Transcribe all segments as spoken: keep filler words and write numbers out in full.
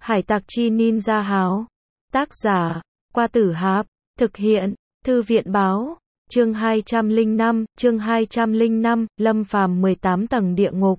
Hải tặc chi ninja háo. Tác giả, Qua Tử Hạp. Thực hiện, Thư viện báo. Chương hai trăm lẻ năm, chương hai trăm lẻ năm, Lâm Phàm mười tám tầng địa ngục.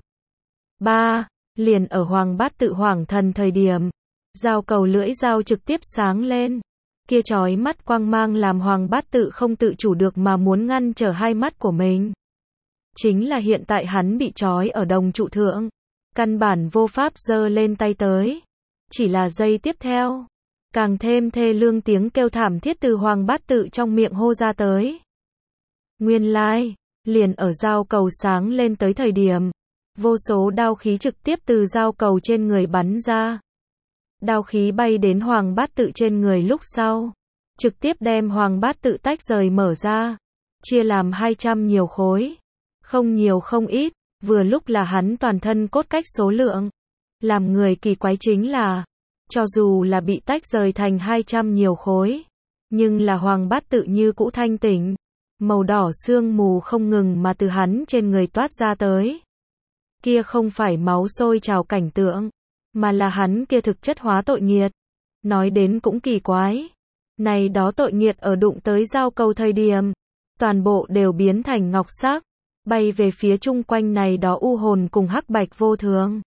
ba. Liền ở Hoàng Bát Tự Hoàng Thần thời điểm, dao cầu lưỡi dao trực tiếp sáng lên. Kia chói mắt quang mang làm Hoàng Bát Tự không tự chủ được mà muốn ngăn trở hai mắt của mình. Chính là hiện tại hắn bị trói ở đồng trụ thượng, căn bản vô pháp giơ lên tay tới. Chỉ là giây tiếp theo, càng thêm thê lương tiếng kêu thảm thiết từ Hoàng Bát Tự trong miệng hô ra tới. Nguyên lai, liền ở dao cầu sáng lên tới thời điểm, vô số đao khí trực tiếp từ dao cầu trên người bắn ra. Đao khí bay đến Hoàng Bát Tự trên người lúc sau, trực tiếp đem Hoàng Bát Tự tách rời mở ra, chia làm hai trăm nhiều khối. Không nhiều không ít, vừa lúc là hắn toàn thân cốt cách số lượng. Làm người kỳ quái chính là, cho dù là bị tách rời thành hai trăm nhiều khối, nhưng là Hoàng Bát Tự như cũ thanh tỉnh. Màu đỏ sương mù không ngừng mà từ hắn trên người toát ra tới. Kia không phải máu sôi trào cảnh tượng, mà là hắn kia thực chất hóa tội nghiệt. Nói đến cũng kỳ quái. Này đó tội nghiệt ở đụng tới dao cầu thời điểm, toàn bộ đều biến thành ngọc sắc, bay về phía chung quanh này đó u hồn cùng hắc bạch vô thường.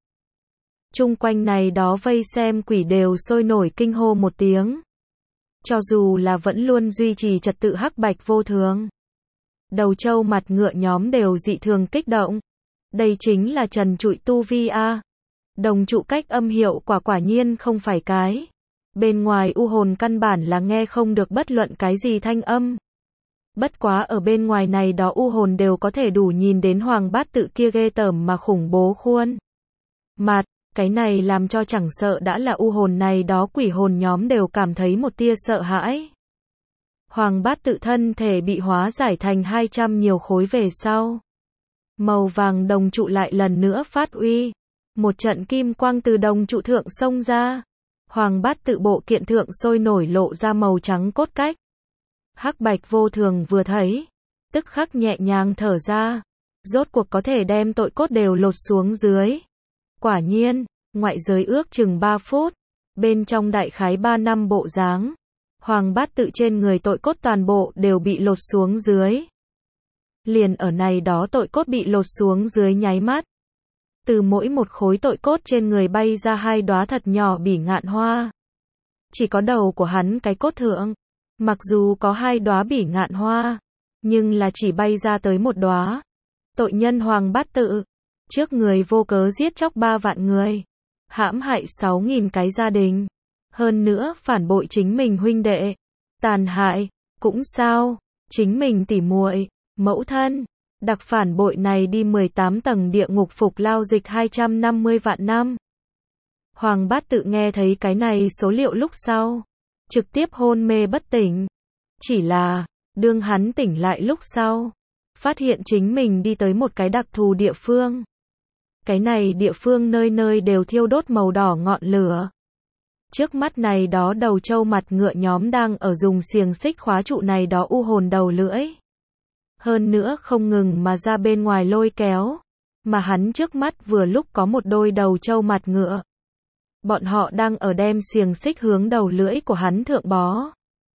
Chung quanh này đó vây xem quỷ đều sôi nổi kinh hô một tiếng. Cho dù là vẫn luôn duy trì trật tự hắc bạch vô thường, đầu trâu mặt ngựa nhóm đều dị thường kích động. Đây chính là trần trụi tu vi a. Đồng trụ cách âm hiệu quả quả nhiên không phải cái. Bên ngoài u hồn căn bản là nghe không được bất luận cái gì thanh âm. Bất quá ở bên ngoài này đó u hồn đều có thể đủ nhìn đến Hoàng Bát Tự kia ghê tởm mà khủng bố khuôn mặt. Cái này làm cho chẳng sợ đã là u hồn này đó quỷ hồn nhóm đều cảm thấy một tia sợ hãi. Hoàng Bát Tự thân thể bị hóa giải thành hai trăm nhiều khối về sau. Màu vàng đồng trụ lại lần nữa phát uy. Một trận kim quang từ đồng trụ thượng xông ra. Hoàng Bát Tự bộ kiện thượng sôi nổi lộ ra màu trắng cốt cách. Hắc bạch vô thường vừa thấy, tức khắc nhẹ nhàng thở ra. Rốt cuộc có thể đem tội cốt đều lột xuống dưới. Quả nhiên, ngoại giới ước chừng ba phút, bên trong đại khái ba năm bộ dáng, Hoàng Bát Tự trên người tội cốt toàn bộ đều bị lột xuống dưới. Liền ở này đó tội cốt bị lột xuống dưới nháy mắt, từ mỗi một khối tội cốt trên người bay ra hai đóa thật nhỏ bỉ ngạn hoa. Chỉ có đầu của hắn cái cốt thượng, mặc dù có hai đóa bỉ ngạn hoa, nhưng là chỉ bay ra tới một đóa. Tội nhân Hoàng Bát Tự, trước người vô cớ giết chóc ba vạn người, hãm hại sáu nghìn cái gia đình, hơn nữa phản bội chính mình huynh đệ, tàn hại, cũng sao, chính mình tỉ muội, mẫu thân, đặc phản bội này đi mười tám tầng địa ngục phục lao dịch hai trăm năm mươi vạn năm. Hoàng Bát Tự nghe thấy cái này số liệu lúc sau, trực tiếp hôn mê bất tỉnh. Chỉ là, đương hắn tỉnh lại lúc sau, phát hiện chính mình đi tới một cái đặc thù địa phương. Cái này địa phương nơi nơi đều thiêu đốt màu đỏ ngọn lửa. Trước mắt này đó đầu trâu mặt ngựa nhóm đang ở dùng xiềng xích khóa trụ này đó u hồn đầu lưỡi. Hơn nữa không ngừng mà ra bên ngoài lôi kéo. Mà hắn trước mắt vừa lúc có một đôi đầu trâu mặt ngựa. Bọn họ đang ở đem xiềng xích hướng đầu lưỡi của hắn thượng bó.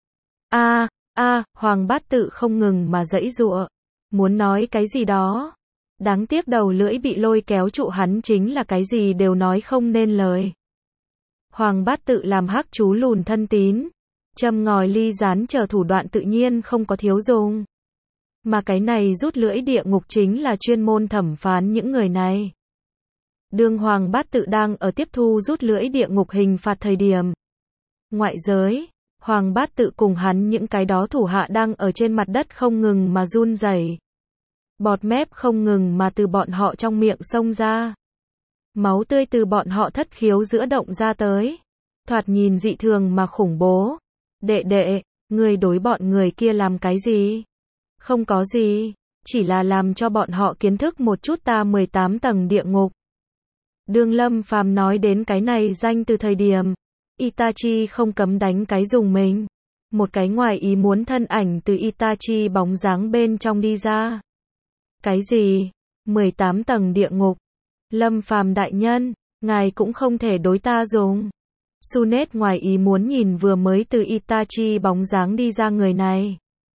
A, a, Hoàng Bát Tự không ngừng mà giãy giụa, muốn nói cái gì đó. Đáng tiếc đầu lưỡi bị lôi kéo trụ hắn chính là cái gì đều nói không nên lời. Hoàng Bát Tự làm hắc chú lùn thân tín, châm ngòi ly gián chờ thủ đoạn tự nhiên không có thiếu dùng. Mà cái này rút lưỡi địa ngục chính là chuyên môn thẩm phán những người này. Đương Hoàng Bát Tự đang ở tiếp thu rút lưỡi địa ngục hình phạt thời điểm. Ngoại giới, Hoàng Bát Tự cùng hắn những cái đó thủ hạ đang ở trên mặt đất không ngừng mà run rẩy. Bọt mép không ngừng mà từ bọn họ trong miệng xông ra. Máu tươi từ bọn họ thất khiếu giữa động ra tới. Thoạt nhìn dị thường mà khủng bố. Đệ đệ, ngươi đối bọn người kia làm cái gì? Không có gì, chỉ là làm cho bọn họ kiến thức một chút ta mười tám tầng địa ngục. Đương Lâm Phàm nói đến cái này danh từ thời điểm, Itachi không cấm đánh cái dùng mình. Một cái ngoài ý muốn thân ảnh từ Itachi bóng dáng bên trong đi ra. Cái gì? mười tám tầng địa ngục. Lâm Phàm đại nhân, ngài cũng không thể đối ta dùng. Sunet ngoài ý muốn nhìn vừa mới từ Itachi bóng dáng đi ra người này.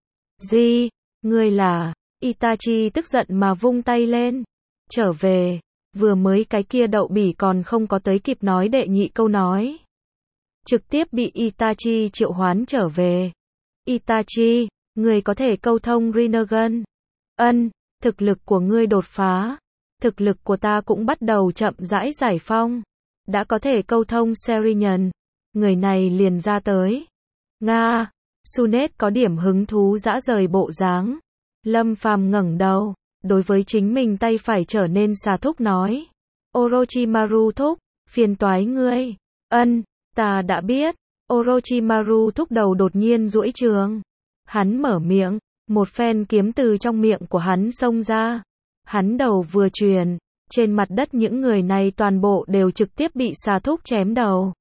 Gì? Ngươi là... Itachi tức giận mà vung tay lên. Trở về. Vừa mới cái kia đậu bỉ còn không có tới kịp nói đệ nhị câu nói. Trực tiếp bị Itachi triệu hoán trở về. Itachi, ngươi có thể câu thông Rinnegan. Ân, thực lực của ngươi đột phá. Thực lực của ta cũng bắt đầu chậm rãi giải phong. Đã có thể câu thông Serinyàn. Người này liền ra tới. Nga. Sunet có điểm hứng thú dã rời bộ dáng. Lâm Phàm ngẩng đầu. Đối với chính mình tay phải trở nên xà thúc nói. Orochimaru thúc, phiền toái ngươi. Ân, ta đã biết. Orochimaru thúc đầu đột nhiên duỗi trường. Hắn mở miệng. Một phen kiếm từ trong miệng của hắn xông ra. Hắn đầu vừa truyền. Trên mặt đất những người này toàn bộ đều trực tiếp bị xà thúc chém đầu.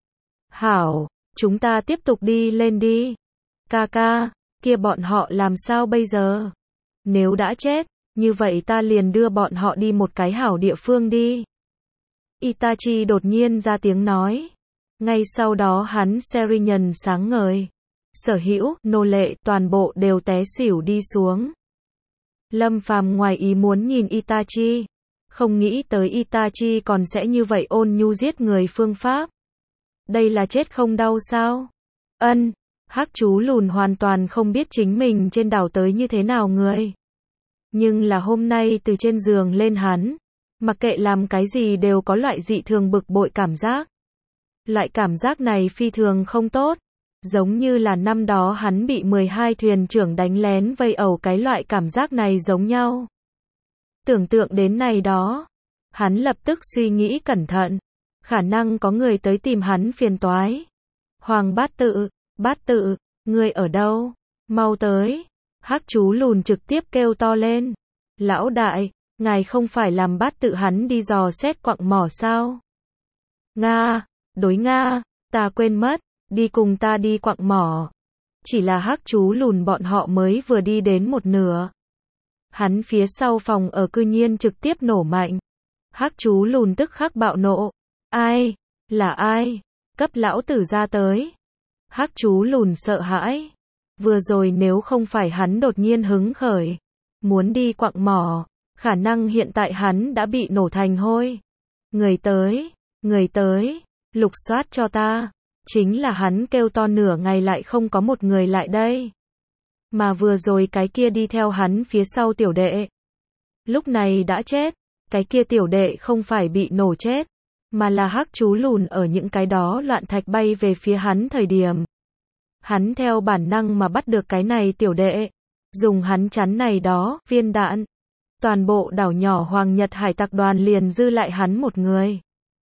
Hảo, chúng ta tiếp tục đi lên đi. Ca ca, kia bọn họ làm sao bây giờ? Nếu đã chết, như vậy ta liền đưa bọn họ đi một cái hảo địa phương đi. Itachi đột nhiên ra tiếng nói. Ngay sau đó hắn Serinyàn sáng ngời. Sở hữu, nô lệ, toàn bộ đều té xỉu đi xuống. Lâm Phàm ngoài ý muốn nhìn Itachi. Không nghĩ tới Itachi còn sẽ như vậy ôn nhu giết người phương pháp. Đây là chết không đau sao? Ân, hắc chú lùn hoàn toàn không biết chính mình trên đảo tới như thế nào người. Nhưng là hôm nay từ trên giường lên hắn, mặc kệ làm cái gì đều có loại dị thường bực bội cảm giác. Loại cảm giác này phi thường không tốt, giống như là năm đó hắn bị mười hai thuyền trưởng đánh lén vây ẩu cái loại cảm giác này giống nhau. Tưởng tượng đến này đó, hắn lập tức suy nghĩ cẩn thận, khả năng có người tới tìm hắn phiền toái. Hoàng bát tự, bát tự, ngươi ở đâu? Mau tới. Hắc chú lùn trực tiếp kêu to lên. Lão đại, ngài không phải làm bát tự hắn đi dò xét quặng mỏ sao? Nga, đối Nga, ta quên mất, đi cùng ta đi quặng mỏ. Chỉ là hắc chú lùn bọn họ mới vừa đi đến một nửa. Hắn phía sau phòng ở cư nhiên trực tiếp nổ mạnh. Hắc chú lùn tức khắc bạo nộ. Ai? Là ai? Cấp lão tử ra tới. Hắc chú lùn sợ hãi. Vừa rồi nếu không phải hắn đột nhiên hứng khởi, muốn đi quặng mỏ, khả năng hiện tại hắn đã bị nổ thành hôi. Người tới, người tới, lục soát cho ta. Chính là hắn kêu to nửa ngày lại không có một người lại đây. Mà vừa rồi cái kia đi theo hắn phía sau tiểu đệ. Lúc này đã chết, cái kia tiểu đệ không phải bị nổ chết, mà là hắc chú lùn ở những cái đó loạn thạch bay về phía hắn thời điểm. Hắn theo bản năng mà bắt được cái này tiểu đệ, dùng hắn chắn này đó, viên đạn. Toàn bộ đảo nhỏ Hoàng Nhật Hải Tặc đoàn liền dư lại hắn một người.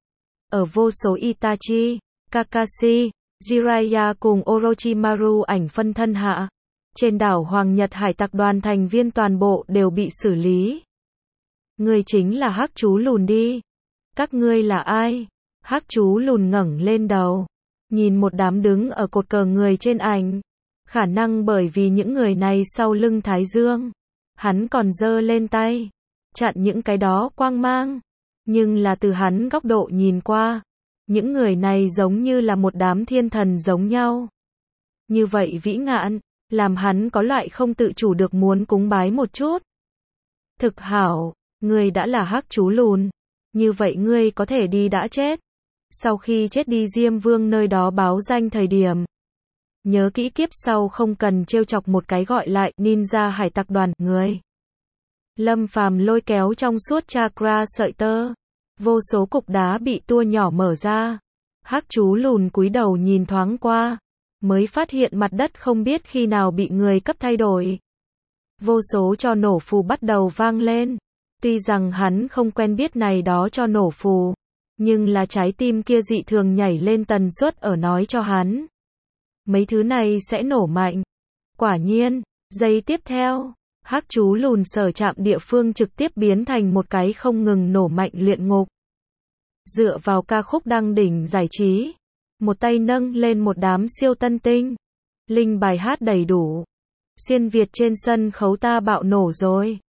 Ở vô số Itachi, Kakashi, Jiraiya cùng Orochimaru ảnh phân thân hạ. Trên đảo Hoàng Nhật Hải Tặc đoàn thành viên toàn bộ đều bị xử lý. Ngươi chính là hắc chú lùn đi. Các ngươi là ai? Hắc chú lùn ngẩng lên đầu. Nhìn một đám đứng ở cột cờ người trên ảnh. Khả năng bởi vì những người này sau lưng Thái Dương. Hắn còn giơ lên tay. Chặn những cái đó quang mang. Nhưng là từ hắn góc độ nhìn qua. Những người này giống như là một đám thiên thần giống nhau. Như vậy vĩ ngạn. Làm hắn có loại không tự chủ được muốn cúng bái một chút. Thực hảo, ngươi đã là hắc chú lùn. Như vậy ngươi có thể đi đã chết. Sau khi chết đi Diêm Vương nơi đó báo danh thời điểm. Nhớ kỹ kiếp sau không cần trêu chọc một cái gọi lại ninja hải tặc đoàn người. Lâm Phàm lôi kéo trong suốt chakra sợi tơ. Vô số cục đá bị tua nhỏ mở ra. Hắc chú lùn cúi đầu nhìn thoáng qua. Mới phát hiện mặt đất không biết khi nào bị người cấp thay đổi. Vô số cho nổ phù bắt đầu vang lên. Tuy rằng hắn không quen biết này đó cho nổ phù, nhưng là trái tim kia dị thường nhảy lên tần suất ở nói cho hắn. Mấy thứ này sẽ nổ mạnh. Quả nhiên, giây tiếp theo, hắc chú lùn sở chạm địa phương trực tiếp biến thành một cái không ngừng nổ mạnh luyện ngục. Dựa vào ca khúc đăng đỉnh giải trí. Một tay nâng lên một đám siêu tân tinh. Linh bài hát đầy đủ. Xuyên Việt trên sân khấu ta bạo nổ rồi.